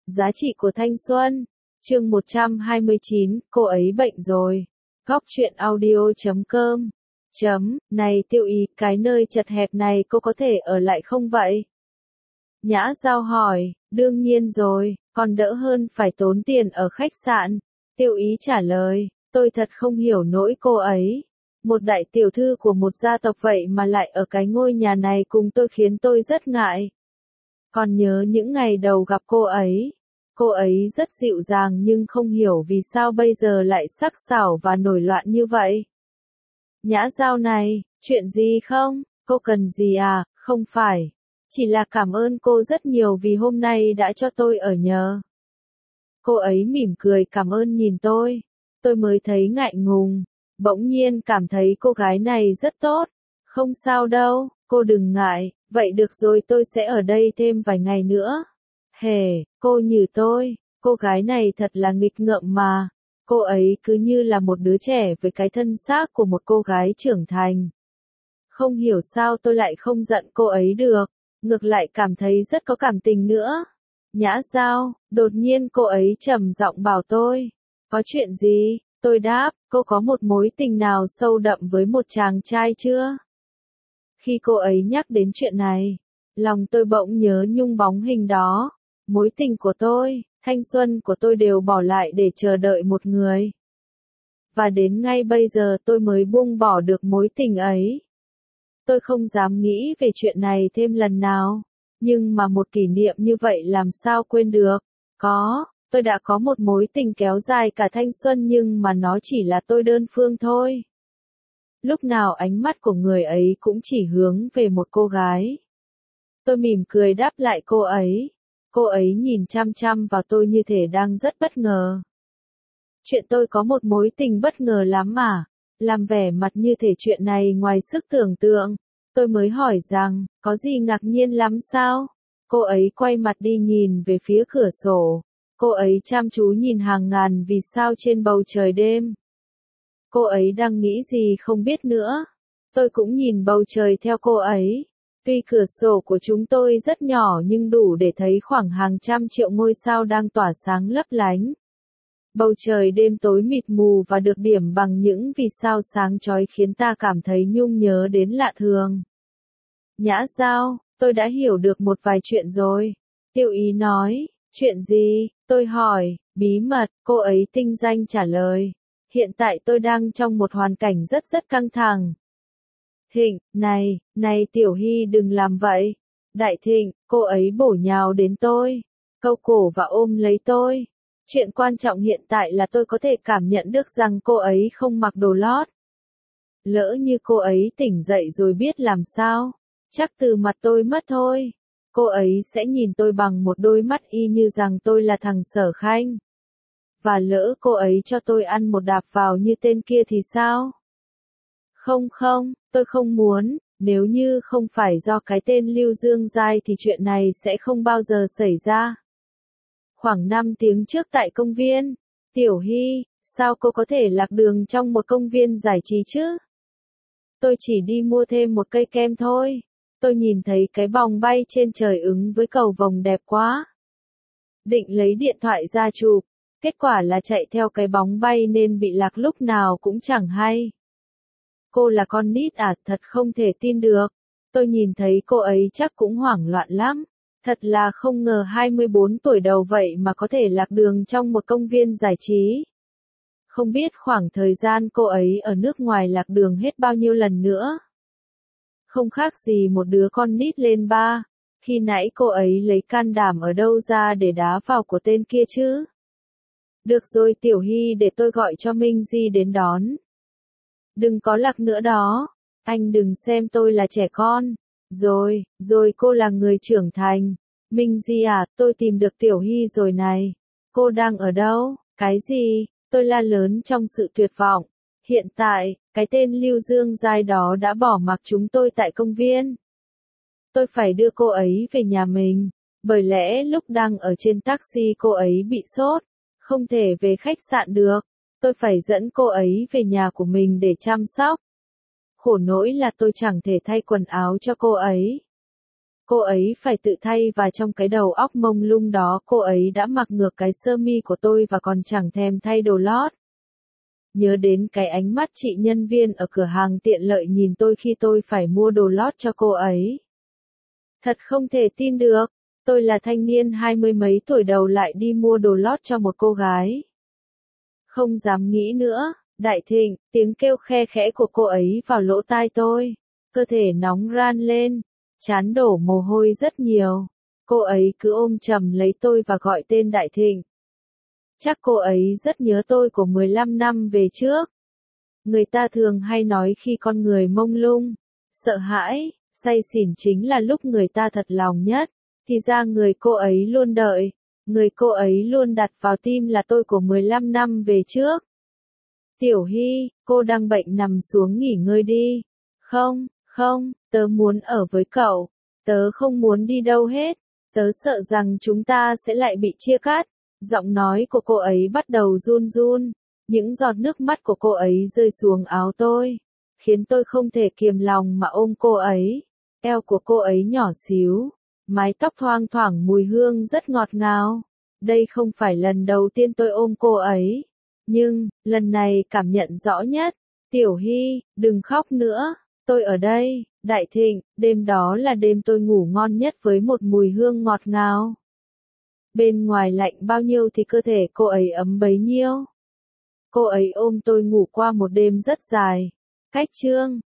Giá trị của thanh xuân. Chương 129, cô ấy bệnh rồi. Góc truyện audio.com. Này Tiêu Ý, cái nơi chật hẹp này cô có thể ở lại không vậy? Nhã Giao hỏi, đương nhiên rồi, còn đỡ hơn phải tốn tiền ở khách sạn. Tiêu Ý trả lời, tôi thật không hiểu nỗi cô ấy. Một đại tiểu thư của một gia tộc vậy mà lại ở cái ngôi nhà này cùng tôi khiến tôi rất ngại. Còn nhớ những ngày đầu gặp cô ấy rất dịu dàng nhưng không hiểu vì sao bây giờ lại sắc sảo và nổi loạn như vậy. Nhã Giao này, chuyện gì không? Cô cần gì à? Không phải. Chỉ là cảm ơn cô rất nhiều vì hôm nay đã cho tôi ở nhờ. Cô ấy mỉm cười cảm ơn nhìn tôi. Tôi mới thấy ngại ngùng. Bỗng nhiên cảm thấy cô gái này rất tốt. Không sao đâu, cô đừng ngại. Vậy được rồi, tôi sẽ ở đây thêm vài ngày nữa. Cô như tôi, cô gái này thật là nghịch ngợm mà. Cô ấy cứ như là một đứa trẻ với cái thân xác của một cô gái trưởng thành. Không hiểu sao tôi lại không giận cô ấy được, ngược lại cảm thấy rất có cảm tình nữa. Nhã Giao, đột nhiên cô ấy trầm giọng bảo tôi. Có chuyện gì? Tôi đáp, cô có một mối tình nào sâu đậm với một chàng trai chưa? Khi cô ấy nhắc đến chuyện này, lòng tôi bỗng nhớ nhung bóng hình đó. Mối tình của tôi, thanh xuân của tôi đều bỏ lại để chờ đợi một người. Và đến ngay bây giờ tôi mới buông bỏ được mối tình ấy. Tôi không dám nghĩ về chuyện này thêm lần nào. Nhưng mà một kỷ niệm như vậy làm sao quên được. Tôi đã có một mối tình kéo dài cả thanh xuân nhưng mà nó chỉ là tôi đơn phương thôi. Lúc nào ánh mắt của người ấy cũng chỉ hướng về một cô gái. Tôi mỉm cười đáp lại cô ấy. Cô ấy nhìn chăm chăm vào tôi như thể đang rất bất ngờ. Chuyện tôi có một mối tình bất ngờ lắm mà. Làm vẻ mặt như thể chuyện này ngoài sức tưởng tượng. Tôi mới hỏi rằng, có gì ngạc nhiên lắm sao? Cô ấy quay mặt đi nhìn về phía cửa sổ. Cô ấy chăm chú nhìn hàng ngàn vì sao trên bầu trời đêm. Cô ấy đang nghĩ gì không biết nữa. Tôi cũng nhìn bầu trời theo cô ấy. Tuy cửa sổ của chúng tôi rất nhỏ nhưng đủ để thấy khoảng hàng trăm triệu ngôi sao đang tỏa sáng lấp lánh. Bầu trời đêm tối mịt mù và được điểm bằng những vì sao sáng chói khiến ta cảm thấy nhung nhớ đến lạ thường. Nhã Giao, tôi đã hiểu được một vài chuyện rồi. Tiêu Ý nói, chuyện gì? Tôi hỏi, bí mật, cô ấy tinh danh trả lời. Hiện tại tôi đang trong một hoàn cảnh rất căng thẳng. Thịnh, này Tiểu Hy đừng làm vậy. Đại Thịnh, cô ấy bổ nhào đến tôi, câu cổ và ôm lấy tôi. Chuyện quan trọng hiện tại là tôi có thể cảm nhận được rằng cô ấy không mặc đồ lót. Lỡ như cô ấy tỉnh dậy rồi biết làm sao, chắc từ mặt tôi mất thôi. Cô ấy sẽ nhìn tôi bằng một đôi mắt y như rằng tôi là thằng Sở Khanh. Và lỡ cô ấy cho tôi ăn một đạp vào như tên kia thì sao? Không, tôi không muốn, nếu như không phải do cái tên Lưu Dương Giai thì chuyện này sẽ không bao giờ xảy ra. Khoảng 5 tiếng trước tại công viên, Tiểu Hy, sao cô có thể lạc đường trong một công viên giải trí chứ? Tôi chỉ đi mua thêm một cây kem thôi. Tôi nhìn thấy cái bòng bay trên trời ứng với cầu vồng đẹp quá. Định lấy điện thoại ra chụp, kết quả là chạy theo cái bóng bay nên bị lạc lúc nào cũng chẳng hay. Cô là con nít à, thật không thể tin được. Tôi nhìn thấy cô ấy chắc cũng hoảng loạn lắm. Thật là không ngờ 24 tuổi đầu vậy mà có thể lạc đường trong một công viên giải trí. Không biết khoảng thời gian cô ấy ở nước ngoài lạc đường hết bao nhiêu lần nữa. Không khác gì một đứa con nít lên ba. Khi nãy cô ấy lấy can đảm ở đâu ra để đá vào của tên kia chứ? Được rồi Tiểu Hy, để tôi gọi cho Minh Di đến đón. Đừng có lạc nữa đó. Anh đừng xem tôi là trẻ con. Rồi cô là người trưởng thành. Minh Di à, tôi tìm được Tiểu Hy rồi này. Cô đang ở đâu? Cái gì? Tôi la lớn trong sự tuyệt vọng. Hiện tại, cái tên Lưu Dương Giai đó đã bỏ mặc chúng tôi tại công viên. Tôi phải đưa cô ấy về nhà mình. Bởi lẽ lúc đang ở trên taxi cô ấy bị sốt. Không thể về khách sạn được. Tôi phải dẫn cô ấy về nhà của mình để chăm sóc. Khổ nỗi là tôi chẳng thể thay quần áo cho cô ấy. Cô ấy phải tự thay và trong cái đầu óc mông lung đó cô ấy đã mặc ngược cái sơ mi của tôi và còn chẳng thèm thay đồ lót. Nhớ đến cái ánh mắt chị nhân viên ở cửa hàng tiện lợi nhìn tôi khi tôi phải mua đồ lót cho cô ấy. Thật không thể tin được, tôi là thanh niên 20 mấy tuổi đầu lại đi mua đồ lót cho một cô gái. Không dám nghĩ nữa, Đại Thịnh, tiếng kêu khe khẽ của cô ấy vào lỗ tai tôi. Cơ thể nóng ran lên, trán đổ mồ hôi rất nhiều. Cô ấy cứ ôm chầm lấy tôi và gọi tên Đại Thịnh. Chắc cô ấy rất nhớ tôi của 15 năm về trước. Người ta thường hay nói khi con người mông lung, sợ hãi, say xỉn chính là lúc người ta thật lòng nhất. Thì ra người cô ấy luôn đợi, người cô ấy luôn đặt vào tim là tôi của 15 năm về trước. Tiểu Hy, cô đang bệnh nằm xuống nghỉ ngơi đi. Không, không, tớ muốn ở với cậu. Tớ không muốn đi đâu hết. Tớ sợ rằng chúng ta sẽ lại bị chia cắt. Giọng nói của cô ấy bắt đầu run run. Những giọt nước mắt của cô ấy rơi xuống áo tôi, khiến tôi không thể kiềm lòng mà ôm cô ấy. Eo của cô ấy nhỏ xíu, mái tóc thoang thoảng mùi hương rất ngọt ngào. Đây không phải lần đầu tiên tôi ôm cô ấy, nhưng, lần này cảm nhận rõ nhất. Tiểu Hy, đừng khóc nữa, tôi ở đây. Đại Thịnh, đêm đó là đêm tôi ngủ ngon nhất với một mùi hương ngọt ngào. Bên ngoài lạnh bao nhiêu thì cơ thể cô ấy ấm bấy nhiêu. Cô ấy ôm tôi ngủ qua một đêm rất dài. Cách chương